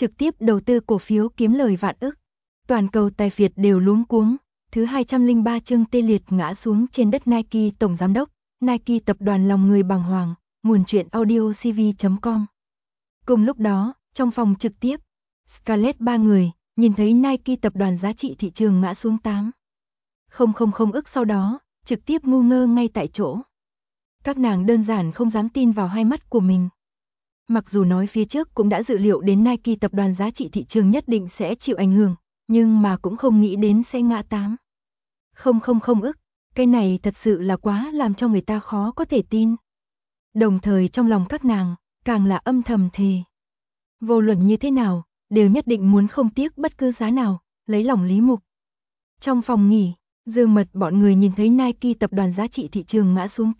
trực tiếp đầu tư cổ phiếu kiếm lời vạn ức. Toàn cầu tài phiệt đều luống cuống. Thứ 203 chương tê liệt ngã xuống trên đất Nike tổng giám đốc, Nike tập đoàn lòng người bàng hoàng, nguồn truyện audiocv.com. Cùng lúc đó, trong phòng trực tiếp, Scarlett ba người nhìn thấy Nike tập đoàn giá trị thị trường ngã xuống 8,000 ức sau đó, trực tiếp ngu ngơ ngay tại chỗ. Các nàng đơn giản không dám tin vào hai mắt của mình. Mặc dù nói phía trước cũng đã dự liệu đến Nike tập đoàn giá trị thị trường nhất định sẽ chịu ảnh hưởng, nhưng mà cũng không nghĩ đến sẽ ngã 8,000 ức. Cái này thật sự là quá làm cho người ta khó có thể tin. Đồng thời trong lòng các nàng, càng là âm thầm thề. Vô luận như thế nào, đều nhất định muốn không tiếc bất cứ giá nào, lấy lòng Lý Mục. Trong phòng nghỉ, Dương Mật bọn người nhìn thấy Nike tập đoàn giá trị thị trường ngã xuống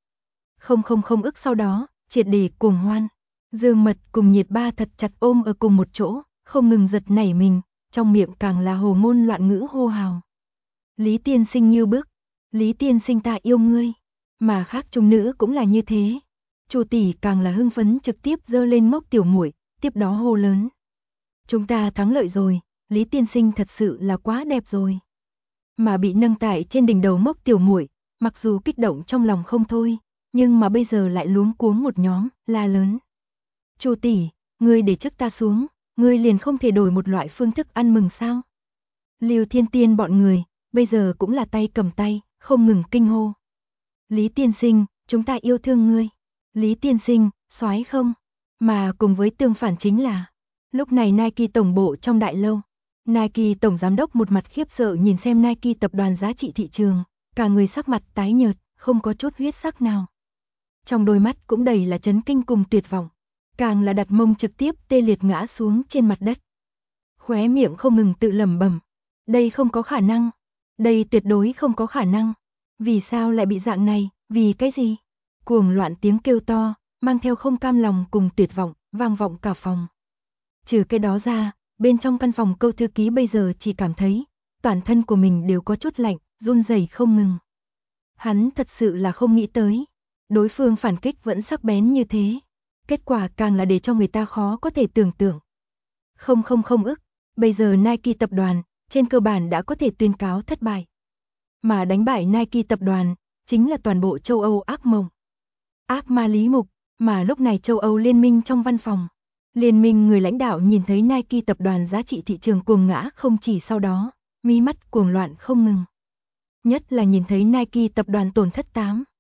8,000 ức sau đó, triệt để cuồng hoan. Dương Mật cùng Nhiệt Ba thật chặt ôm ở cùng một chỗ, không ngừng giật nảy mình, trong miệng càng là hồ ngôn loạn ngữ hô hào. Lý tiên sinh như bức, Lý tiên sinh ta yêu ngươi, mà khác trung nữ cũng là như thế. Chu tỷ càng là hưng phấn trực tiếp giơ lên mốc tiểu muội, tiếp đó hô lớn. Chúng ta thắng lợi rồi, Lý tiên sinh thật sự là quá đẹp rồi. Mà bị nâng tại trên đỉnh đầu mốc tiểu muội, mặc dù kích động trong lòng không thôi, nhưng mà bây giờ lại luống cuống một nhóm, la lớn. Chu tỷ, ngươi để trước ta xuống, ngươi liền không thể đổi một loại phương thức ăn mừng sao? Lưu Thiên Tiên bọn người, bây giờ cũng là tay cầm tay, không ngừng kinh hô. Lý tiên sinh, chúng ta yêu thương ngươi. Lý tiên sinh, soái không? Mà cùng với tương phản chính là, lúc này Nike tổng bộ trong đại lâu, Nike tổng giám đốc một mặt khiếp sợ nhìn xem Nike tập đoàn giá trị thị trường, cả người sắc mặt tái nhợt, không có chút huyết sắc nào. Trong đôi mắt cũng đầy là chấn kinh cùng tuyệt vọng, càng là đặt mông trực tiếp tê liệt ngã xuống trên mặt đất. Khóe miệng không ngừng tự lẩm bẩm, đây không có khả năng, đây tuyệt đối không có khả năng. Vì sao lại bị dạng này, vì cái gì? Cuồng loạn tiếng kêu to, mang theo không cam lòng cùng tuyệt vọng, vang vọng cả phòng. Trừ cái đó ra, bên trong căn phòng Câu thư ký bây giờ chỉ cảm thấy, toàn thân của mình đều có chút lạnh, run rẩy không ngừng. Hắn thật sự là không nghĩ tới, đối phương phản kích vẫn sắc bén như thế. Kết quả càng là để cho người ta khó có thể tưởng tượng. 0,000 ức, bây giờ Nike tập đoàn, trên cơ bản đã có thể tuyên cáo thất bại. Mà đánh bại Nike tập đoàn, chính là toàn bộ châu Âu ác mộng. Ác ma Lý Mục, mà lúc này châu Âu liên minh trong văn phòng. Liên minh người lãnh đạo nhìn thấy Nike tập đoàn giá trị thị trường cuồng ngã không chỉ sau đó, mí mắt cuồng loạn không ngừng. Nhất là nhìn thấy Nike tập đoàn tổn thất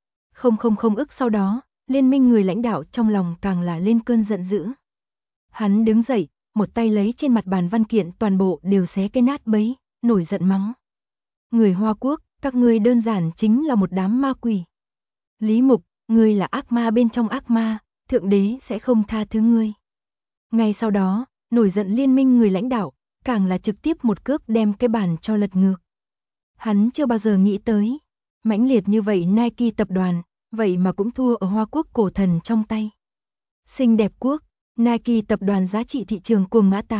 8,000 ức sau đó, liên minh người lãnh đạo trong lòng càng là lên cơn giận dữ. Hắn đứng dậy, một tay lấy trên mặt bàn văn kiện toàn bộ đều xé cái nát bấy, nổi giận mắng. Người Hoa Quốc, các ngươi đơn giản chính là một đám ma quỷ. Lý Mục, ngươi là ác ma bên trong ác ma, thượng đế sẽ không tha thứ ngươi. Ngay sau đó, nổi giận liên minh người lãnh đạo, càng là trực tiếp một cước đem cái bàn cho lật ngược. Hắn chưa bao giờ nghĩ tới, mãnh liệt như vậy Nike tập đoàn, vậy mà cũng thua ở Hoa Quốc cổ thần trong tay. Xinh đẹp quốc, Nike tập đoàn giá trị thị trường cuồng ngã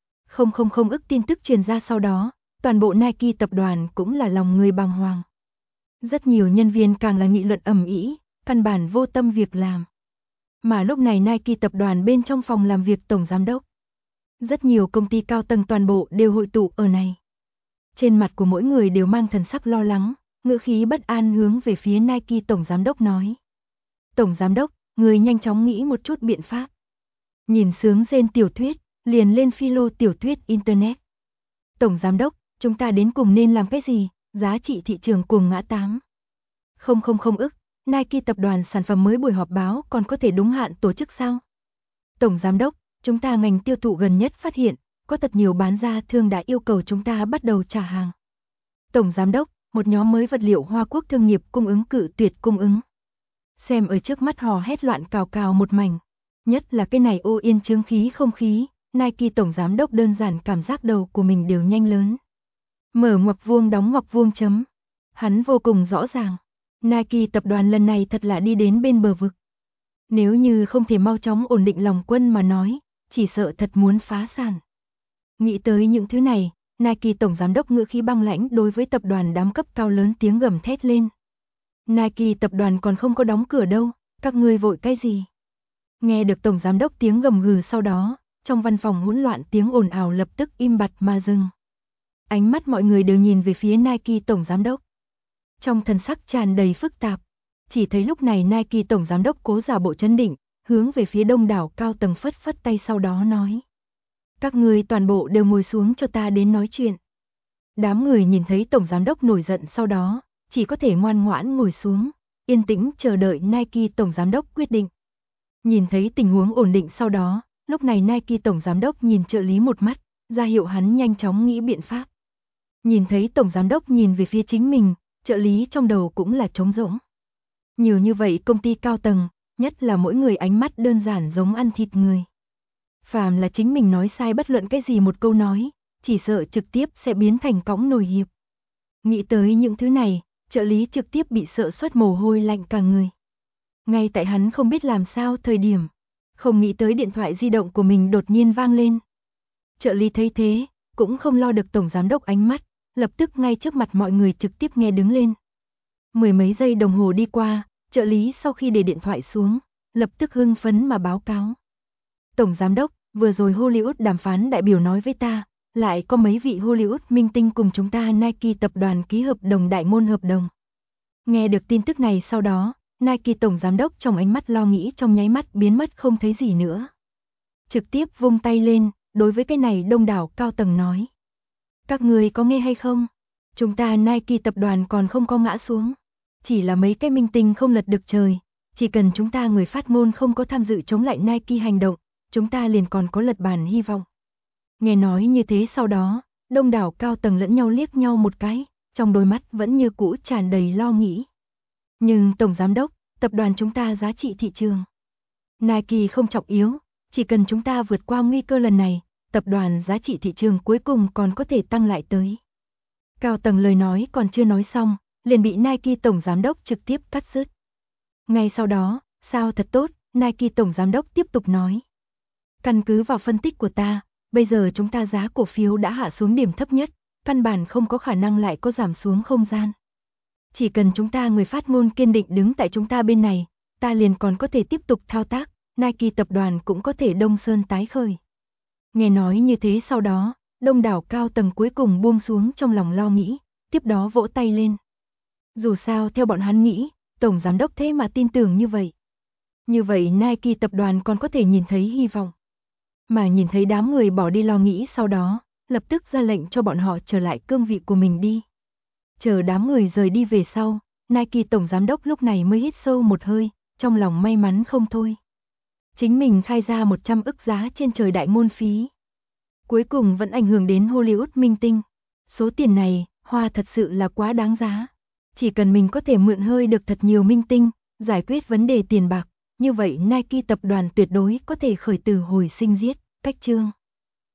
8,000 ức tin tức truyền ra sau đó, toàn bộ Nike tập đoàn cũng là lòng người bàng hoàng. Rất nhiều nhân viên càng là nghị luận ầm ĩ, căn bản vô tâm việc làm. Mà lúc này Nike tập đoàn bên trong phòng làm việc tổng giám đốc, rất nhiều công ty cao tầng toàn bộ đều hội tụ ở này. Trên mặt của mỗi người đều mang thần sắc lo lắng, ngữ khí bất an hướng về phía Nike tổng giám đốc nói. Tổng giám đốc, người nhanh chóng nghĩ một chút biện pháp. Nhìn sướng rên tiểu thuyết, liền lên philo tiểu thuyết internet. Tổng giám đốc, chúng ta đến cùng nên làm cái gì? Giá trị thị trường cuồng ngã 8,000 ức, Nike tập đoàn sản phẩm mới buổi họp báo còn có thể đúng hạn tổ chức sao? Tổng giám đốc, chúng ta ngành tiêu thụ gần nhất phát hiện, có thật nhiều bán ra thương đã yêu cầu chúng ta bắt đầu trả hàng. Tổng giám đốc, một nhóm mới vật liệu Hoa Quốc thương nghiệp cung ứng cự tuyệt cung ứng. Xem ở trước mắt hò hét loạn cào cào một mảnh, nhất là cái này ô yên chướng khí không khí, Nike tổng giám đốc đơn giản cảm giác đầu của mình đều nhanh lớn. Mở ngoặc vuông đóng ngoặc vuông chấm. Hắn vô cùng rõ ràng, Nike tập đoàn lần này thật là đi đến bên bờ vực. Nếu như không thể mau chóng ổn định lòng quân mà nói, chỉ sợ thật muốn phá sản. Nghĩ tới những thứ này, Nike tổng giám đốc ngữ khí băng lãnh đối với tập đoàn đám cấp cao lớn tiếng gầm thét lên. Nike tập đoàn còn không có đóng cửa đâu, các ngươi vội cái gì? Nghe được tổng giám đốc tiếng gầm gừ sau đó, trong văn phòng hỗn loạn tiếng ồn ào lập tức im bặt mà dừng. Ánh mắt mọi người đều nhìn về phía Nike tổng giám đốc. Trong thần sắc tràn đầy phức tạp, chỉ thấy lúc này Nike tổng giám đốc cố giả bộ trấn định, hướng về phía đông đảo cao tầng phất phất tay sau đó nói: "Các người toàn bộ đều ngồi xuống cho ta đến nói chuyện." Đám người nhìn thấy tổng giám đốc nổi giận sau đó, chỉ có thể ngoan ngoãn ngồi xuống, yên tĩnh chờ đợi Nike tổng giám đốc quyết định. Nhìn thấy tình huống ổn định sau đó, lúc này Nike tổng giám đốc nhìn trợ lý một mắt, ra hiệu hắn nhanh chóng nghĩ biện pháp. Nhìn thấy tổng giám đốc nhìn về phía chính mình, trợ lý trong đầu cũng là trống rỗng. Nhiều như vậy công ty cao tầng, nhất là mỗi người ánh mắt đơn giản giống ăn thịt người. Phàm là chính mình nói sai bất luận cái gì một câu nói, chỉ sợ trực tiếp sẽ biến thành cõng nồi hiệp. Nghĩ tới những thứ này, trợ lý trực tiếp bị sợ xuất mồ hôi lạnh cả người. Ngay tại hắn không biết làm sao thời điểm, không nghĩ tới điện thoại di động của mình đột nhiên vang lên. Trợ lý thấy thế, cũng không lo được tổng giám đốc ánh mắt, lập tức ngay trước mặt mọi người trực tiếp nghe đứng lên. Mười mấy giây đồng hồ đi qua, trợ lý sau khi để điện thoại xuống, lập tức hưng phấn mà báo cáo: "Tổng giám đốc, vừa rồi Hollywood đàm phán đại biểu nói với ta, lại có mấy vị Hollywood minh tinh cùng chúng ta Nike tập đoàn ký hợp đồng đại ngôn hợp đồng." Nghe được tin tức này sau đó, Nike tổng giám đốc trong ánh mắt lo nghĩ trong nháy mắt biến mất không thấy gì nữa. Trực tiếp vung tay lên, đối với cái này đông đảo cao tầng nói: "Các người có nghe hay không? Chúng ta Nike tập đoàn còn không có ngã xuống. Chỉ là mấy cái minh tinh không lật được trời. Chỉ cần chúng ta người phát ngôn không có tham dự chống lại Nike hành động, chúng ta liền còn có lật bàn hy vọng." Nghe nói như thế sau đó, đông đảo cao tầng lẫn nhau liếc nhau một cái, trong đôi mắt vẫn như cũ tràn đầy lo nghĩ. "Nhưng tổng giám đốc, tập đoàn chúng ta giá trị thị trường Nike không trọng yếu, chỉ cần chúng ta vượt qua nguy cơ lần này, tập đoàn giá trị thị trường cuối cùng còn có thể tăng lại tới." Cao tầng lời nói còn chưa nói xong, liền bị Nike tổng giám đốc trực tiếp cắt dứt. Ngay sau đó, sao thật tốt, Nike tổng giám đốc tiếp tục nói: "Căn cứ vào phân tích của ta, bây giờ chúng ta giá cổ phiếu đã hạ xuống điểm thấp nhất, căn bản không có khả năng lại có giảm xuống không gian. Chỉ cần chúng ta người phát ngôn kiên định đứng tại chúng ta bên này, ta liền còn có thể tiếp tục thao tác, Nike tập đoàn cũng có thể đông sơn tái khởi." Nghe nói như thế sau đó, đông đảo cao tầng cuối cùng buông xuống trong lòng lo nghĩ, tiếp đó vỗ tay lên. Dù sao theo bọn hắn nghĩ, tổng giám đốc thế mà tin tưởng như vậy. Như vậy Nike tập đoàn còn có thể nhìn thấy hy vọng. Mà nhìn thấy đám người bỏ đi lo nghĩ sau đó, lập tức ra lệnh cho bọn họ trở lại cương vị của mình đi. Chờ đám người rời đi về sau, Nike tổng giám đốc lúc này mới hít sâu một hơi, trong lòng may mắn không thôi. Chính mình khai ra 100 ức giá trên trời đại ngôn phí. Cuối cùng vẫn ảnh hưởng đến Hollywood minh tinh. Số tiền này, hoa thật sự là quá đáng giá. Chỉ cần mình có thể mượn hơi được thật nhiều minh tinh, giải quyết vấn đề tiền bạc, như vậy Nike tập đoàn tuyệt đối có thể khởi tử hồi sinh giết, cách chương.